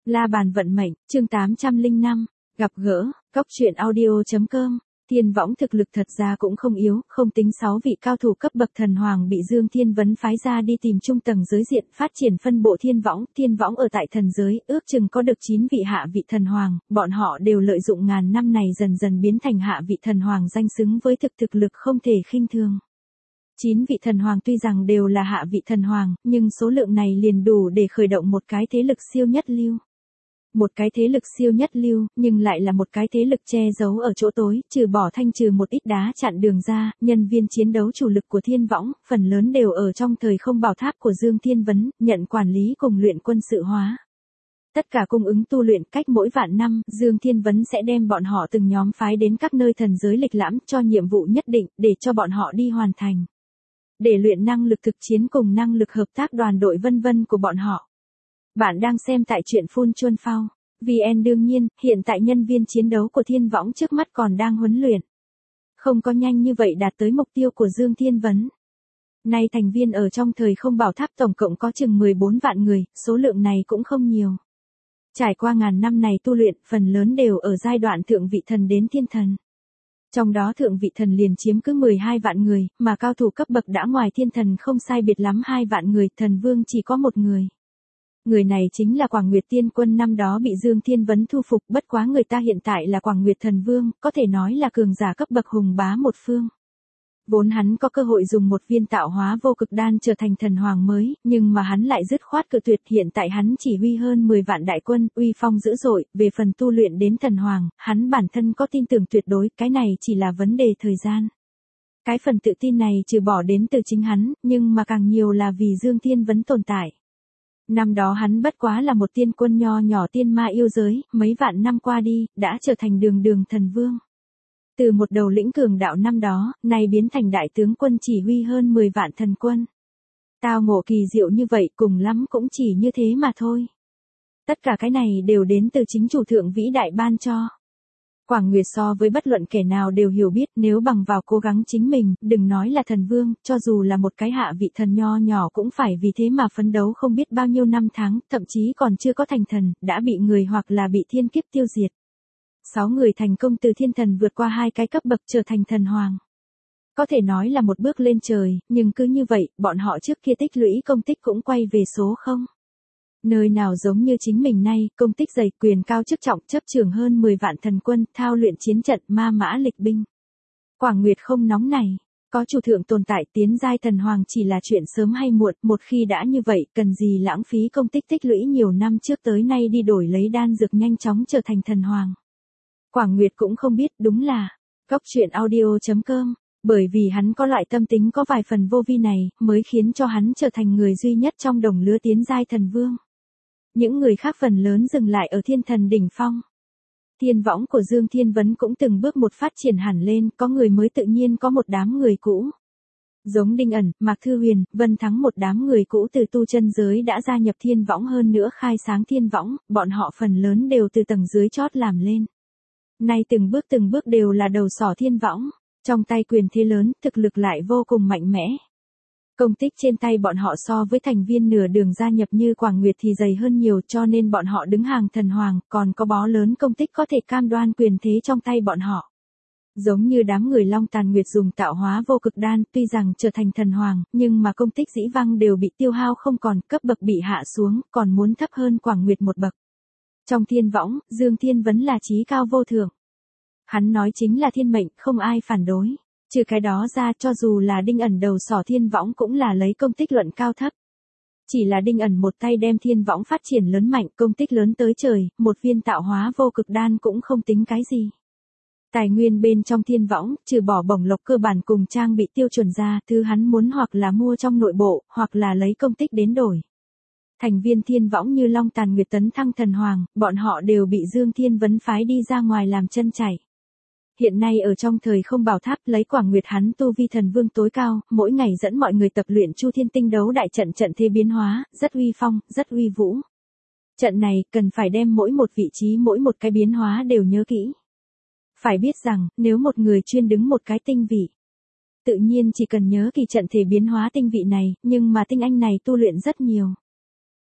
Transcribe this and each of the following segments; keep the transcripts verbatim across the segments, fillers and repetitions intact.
La bàn vận mệnh, chương tám trăm lẻ năm, gặp gỡ, Cóc truyện audio chấm com. Thiên Võng thực lực thật ra cũng không yếu, không tính sáu vị cao thủ cấp bậc thần hoàng bị Dương Thiên Vấn phái ra đi tìm trung tầng giới diện phát triển phân bộ Thiên Võng. Thiên Võng ở tại thần giới, ước chừng có được chín vị hạ vị thần hoàng, bọn họ đều lợi dụng ngàn năm này dần dần biến thành hạ vị thần hoàng danh xứng với thực thực lực không thể khinh thường. Chín vị thần hoàng tuy rằng đều là hạ vị thần hoàng, nhưng số lượng này liền đủ để khởi động một cái thế lực siêu nhất lưu. Một cái thế lực siêu nhất lưu, nhưng lại là một cái thế lực che giấu ở chỗ tối, trừ bỏ thanh trừ một ít đá chặn đường ra, nhân viên chiến đấu chủ lực của Thiên Võng, phần lớn đều ở trong thời không bảo tháp của Dương Thiên Vấn, nhận quản lý cùng luyện quân sự hóa. Tất cả cung ứng tu luyện cách mỗi vạn năm, Dương Thiên Vấn sẽ đem bọn họ từng nhóm phái đến các nơi thần giới lịch lãm cho nhiệm vụ nhất định, để cho bọn họ đi hoàn thành. Để luyện năng lực thực chiến cùng năng lực hợp tác đoàn đội vân vân của bọn họ. Bạn đang xem tại truyện Phun Chuân Phao. vê en đương nhiên, hiện tại nhân viên chiến đấu của Thiên Võng trước mắt còn đang huấn luyện. Không có nhanh như vậy đạt tới mục tiêu của Dương Thiên Vấn. Nay thành viên ở trong thời không bảo tháp tổng cộng có chừng mười bốn vạn người, số lượng này cũng không nhiều. Trải qua ngàn năm này tu luyện, phần lớn đều ở giai đoạn thượng vị thần đến thiên thần. Trong đó thượng vị thần liền chiếm cứ mười hai vạn người, mà cao thủ cấp bậc đã ngoài thiên thần không sai biệt lắm hai vạn người, thần vương chỉ có một người. Người này chính là Quảng Nguyệt Tiên Quân năm đó bị Dương Thiên Vấn thu phục, bất quá người ta hiện tại là Quảng Nguyệt Thần Vương, có thể nói là cường giả cấp bậc hùng bá một phương. Vốn hắn có cơ hội dùng một viên tạo hóa vô cực đan trở thành thần hoàng mới, nhưng mà hắn lại dứt khoát cự tuyệt. Hiện tại hắn chỉ huy hơn mười vạn đại quân, uy phong dữ dội, về phần tu luyện đến thần hoàng, hắn bản thân có tin tưởng tuyệt đối, cái này chỉ là vấn đề thời gian. Cái phần tự tin này trừ bỏ đến từ chính hắn, nhưng mà càng nhiều là vì Dương Thiên Vấn tồn tại. Năm đó hắn bất quá là một tiên quân nho nhỏ tiên ma yêu giới, mấy vạn năm qua đi, đã trở thành đường đường thần vương. Từ một đầu lĩnh cường đạo năm đó, nay biến thành đại tướng quân chỉ huy hơn mười vạn thần quân. Tao ngộ kỳ diệu như vậy cùng lắm cũng chỉ như thế mà thôi. Tất cả cái này đều đến từ chính chủ thượng vĩ đại ban cho. Quảng Nguyệt so với bất luận kẻ nào đều hiểu biết, nếu bằng vào cố gắng chính mình, đừng nói là thần vương, cho dù là một cái hạ vị thần nho nhỏ cũng phải vì thế mà phấn đấu không biết bao nhiêu năm tháng, thậm chí còn chưa có thành thần, đã bị người hoặc là bị thiên kiếp tiêu diệt. Sáu người thành công từ thiên thần vượt qua hai cái cấp bậc trở thành thần hoàng. Có thể nói là một bước lên trời, nhưng cứ như vậy, bọn họ trước kia tích lũy công tích cũng quay về số không. Nơi nào giống như chính mình nay, công tích dày, quyền cao chức trọng, chấp trường hơn mười vạn thần quân, thao luyện chiến trận, ma mã lịch binh. Quảng Nguyệt không nóng này, có chủ thượng tồn tại, tiến giai thần hoàng chỉ là chuyện sớm hay muộn, một khi đã như vậy, cần gì lãng phí công tích tích lũy nhiều năm trước tới nay đi đổi lấy đan dược nhanh chóng trở thành thần hoàng. Quảng Nguyệt cũng không biết, đúng là, Cóc truyện audio chấm com, bởi vì hắn có loại tâm tính có vài phần vô vi này, mới khiến cho hắn trở thành người duy nhất trong đồng lứa tiến giai thần vương. Những người khác phần lớn dừng lại ở thiên thần đỉnh phong. Thiên Võng của Dương Thiên Vấn cũng từng bước một phát triển hẳn lên, có người mới tự nhiên có một đám người cũ. Giống Đinh Ẩn, Mạc Thư Huyền, Vân Thắng một đám người cũ từ tu chân giới đã gia nhập Thiên Võng hơn nữa khai sáng Thiên Võng, bọn họ phần lớn đều từ tầng dưới chót làm lên. Nay từng bước từng bước đều là đầu sỏ Thiên Võng, trong tay quyền thế lớn, thực lực lại vô cùng mạnh mẽ. Công tích trên tay bọn họ so với thành viên nửa đường gia nhập như Quảng Nguyệt thì dày hơn nhiều, cho nên bọn họ đứng hàng thần hoàng, còn có bó lớn công tích có thể cam đoan quyền thế trong tay bọn họ. Giống như đám người Long Tàn Nguyệt dùng tạo hóa vô cực đan, tuy rằng trở thành thần hoàng, nhưng mà công tích dĩ văng đều bị tiêu hao không còn, cấp bậc bị hạ xuống, còn muốn thấp hơn Quảng Nguyệt một bậc. Trong Thiên Võng, Dương Thiên Vấn là chí cao vô thượng. Hắn nói chính là thiên mệnh, không ai phản đối. Trừ cái đó ra, cho dù là Đinh Ẩn đầu sỏ Thiên Võng cũng là lấy công tích luận cao thấp. Chỉ là Đinh Ẩn một tay đem Thiên Võng phát triển lớn mạnh, công tích lớn tới trời, một viên tạo hóa vô cực đan cũng không tính cái gì. Tài nguyên bên trong Thiên Võng, trừ bỏ bổng lộc cơ bản cùng trang bị tiêu chuẩn ra, thứ hắn muốn hoặc là mua trong nội bộ, hoặc là lấy công tích đến đổi. Thành viên Thiên Võng như Long Tàn Nguyệt tấn thăng thần hoàng, bọn họ đều bị Dương Thiên Vấn phái đi ra ngoài làm chân chạy. Hiện nay ở trong thời không bảo tháp, lấy Quảng Nguyệt hắn tu vi thần vương tối cao, mỗi ngày dẫn mọi người tập luyện Chu Thiên Tinh đấu đại trận, trận thế biến hóa, rất uy phong, rất uy vũ. Trận này cần phải đem mỗi một vị trí mỗi một cái biến hóa đều nhớ kỹ. Phải biết rằng, nếu một người chuyên đứng một cái tinh vị, tự nhiên chỉ cần nhớ kỳ trận thể biến hóa tinh vị này, nhưng mà tinh anh này tu luyện rất nhiều.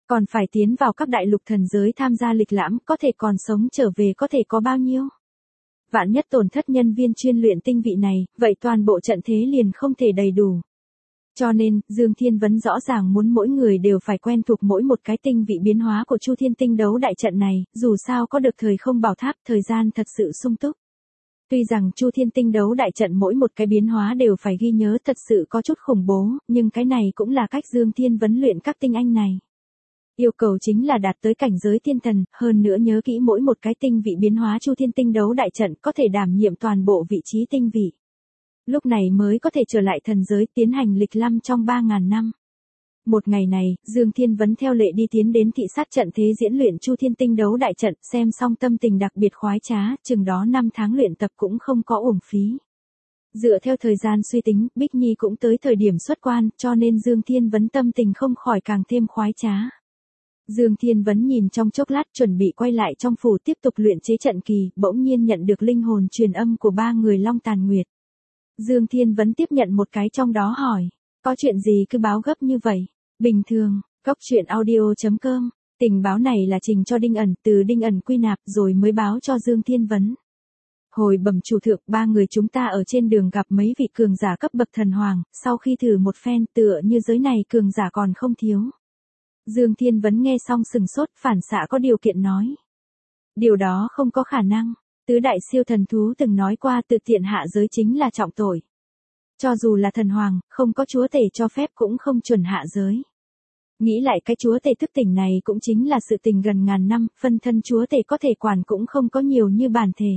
Còn phải tiến vào các đại lục thần giới tham gia lịch lãm, có thể còn sống trở về có thể có bao nhiêu? Vạn nhất tổn thất nhân viên chuyên luyện tinh vị này, vậy toàn bộ trận thế liền không thể đầy đủ. Cho nên, Dương Thiên Vấn rõ ràng muốn mỗi người đều phải quen thuộc mỗi một cái tinh vị biến hóa của Chu Thiên Tinh đấu đại trận này, dù sao có được thời không bảo tháp, thời gian thật sự sung túc. Tuy rằng Chu Thiên Tinh đấu đại trận mỗi một cái biến hóa đều phải ghi nhớ thật sự có chút khủng bố, nhưng cái này cũng là cách Dương Thiên Vấn luyện các tinh anh này. Yêu cầu chính là đạt tới cảnh giới thiên thần, hơn nữa nhớ kỹ mỗi một cái tinh vị biến hóa Chu Thiên Tinh đấu đại trận có thể đảm nhiệm toàn bộ vị trí tinh vị. Lúc này mới có thể trở lại thần giới tiến hành lịch lâm trong ba ngàn năm. Một ngày này, Dương Thiên Vấn theo lệ đi tiến đến thị sát trận thế diễn luyện Chu Thiên Tinh đấu đại trận, xem xong tâm tình đặc biệt khoái trá, chừng đó năm tháng luyện tập cũng không có uổng phí. Dựa theo thời gian suy tính, Bích Nhi cũng tới thời điểm xuất quan, cho nên Dương Thiên Vấn tâm tình không khỏi càng thêm khoái trá. Dương Thiên Vấn nhìn trong chốc lát chuẩn bị quay lại trong phủ tiếp tục luyện chế trận kỳ, bỗng nhiên nhận được linh hồn truyền âm của ba người Long Tàn Nguyệt. Dương Thiên Vấn tiếp nhận một cái trong đó hỏi, có chuyện gì cứ báo gấp như vậy? Bình thường, cốc truyện audio chấm com, tình báo này là trình cho Đinh Ẩn, từ Đinh Ẩn quy nạp rồi mới báo cho Dương Thiên Vấn. Hồi bẩm chủ thượng, ba người chúng ta ở trên đường gặp mấy vị cường giả cấp bậc thần hoàng, sau khi thử một phen tựa như giới này cường giả còn không thiếu. Dương Thiên Vấn nghe xong sừng sốt, phản xạ có điều kiện nói. Điều đó không có khả năng, tứ đại siêu thần thú từng nói qua tự tiện hạ giới chính là trọng tội. Cho dù là thần hoàng, không có chúa tể cho phép cũng không chuẩn hạ giới. Nghĩ lại cái chúa tể thức tỉnh này cũng chính là sự tình gần ngàn năm, phân thân chúa tể có thể quản cũng không có nhiều như bản thể.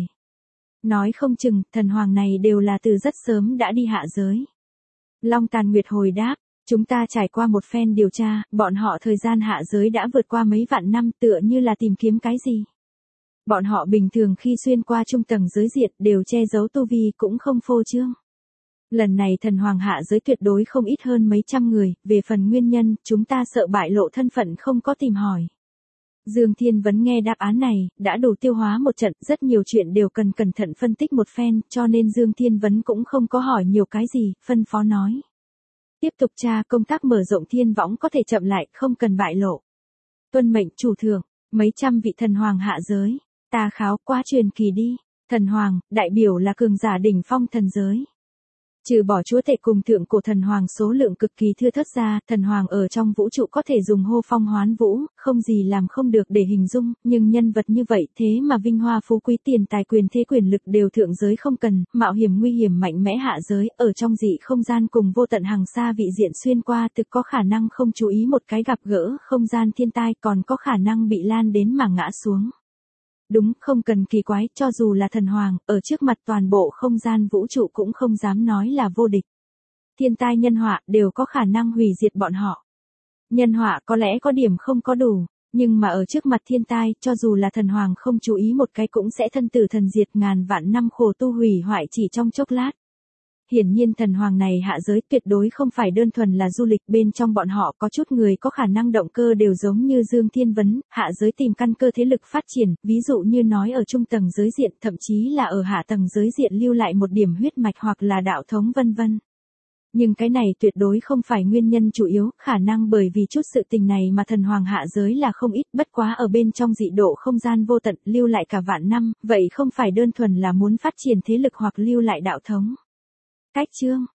Nói không chừng, thần hoàng này đều là từ rất sớm đã đi hạ giới. Long Tàn Nguyệt hồi đáp, chúng ta trải qua một phen điều tra, bọn họ thời gian hạ giới đã vượt qua mấy vạn năm tựa như là tìm kiếm cái gì. Bọn họ bình thường khi xuyên qua trung tầng giới diệt đều che giấu tu vi cũng không phô trương. Lần này thần hoàng hạ giới tuyệt đối không ít hơn mấy trăm người, về phần nguyên nhân, chúng ta sợ bại lộ thân phận không có tìm hỏi. Dương Thiên Vấn nghe đáp án này, đã đủ tiêu hóa một trận, rất nhiều chuyện đều cần cẩn thận phân tích một phen, cho nên Dương Thiên Vấn cũng không có hỏi nhiều cái gì, phân phó nói. Tiếp tục tra công tác mở rộng thiên võng có thể chậm lại, không cần bại lộ. Tuân mệnh chủ thượng, mấy trăm vị thần hoàng hạ giới, ta kháo qua truyền kỳ đi, thần hoàng, đại biểu là cường giả đỉnh phong thần giới. Trừ bỏ chúa tể cùng thượng cổ thần hoàng số lượng cực kỳ thưa thớt ra, thần hoàng ở trong vũ trụ có thể dùng hô phong hoán vũ, không gì làm không được để hình dung, nhưng nhân vật như vậy thế mà vinh hoa phú quý tiền tài quyền thế quyền lực đều thượng giới không cần, mạo hiểm nguy hiểm mạnh mẽ hạ giới, ở trong dị không gian cùng vô tận hàng xa vị diện xuyên qua thực có khả năng không chú ý một cái gặp gỡ không gian thiên tai còn có khả năng bị lan đến mà ngã xuống. Đúng, không cần kỳ quái, cho dù là thần hoàng, ở trước mặt toàn bộ không gian vũ trụ cũng không dám nói là vô địch. Thiên tai nhân họa đều có khả năng hủy diệt bọn họ. Nhân họa có lẽ có điểm không có đủ, nhưng mà ở trước mặt thiên tai, cho dù là thần hoàng không chú ý một cái cũng sẽ thân tử thần diệt ngàn vạn năm khổ tu hủy hoại chỉ trong chốc lát. Hiển nhiên thần hoàng này hạ giới tuyệt đối không phải đơn thuần là du lịch, bên trong bọn họ có chút người có khả năng động cơ đều giống như Dương Thiên Vấn, hạ giới tìm căn cơ thế lực phát triển, ví dụ như nói ở trung tầng giới diện, thậm chí là ở hạ tầng giới diện lưu lại một điểm huyết mạch hoặc là đạo thống vân vân. Nhưng cái này tuyệt đối không phải nguyên nhân chủ yếu, khả năng bởi vì chút sự tình này mà thần hoàng hạ giới là không ít, bất quá ở bên trong dị độ không gian vô tận, lưu lại cả vạn năm, vậy không phải đơn thuần là muốn phát triển thế lực hoặc lưu lại đạo thống. Cách chương